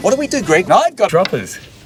What do we do, Greg? I've got droppers.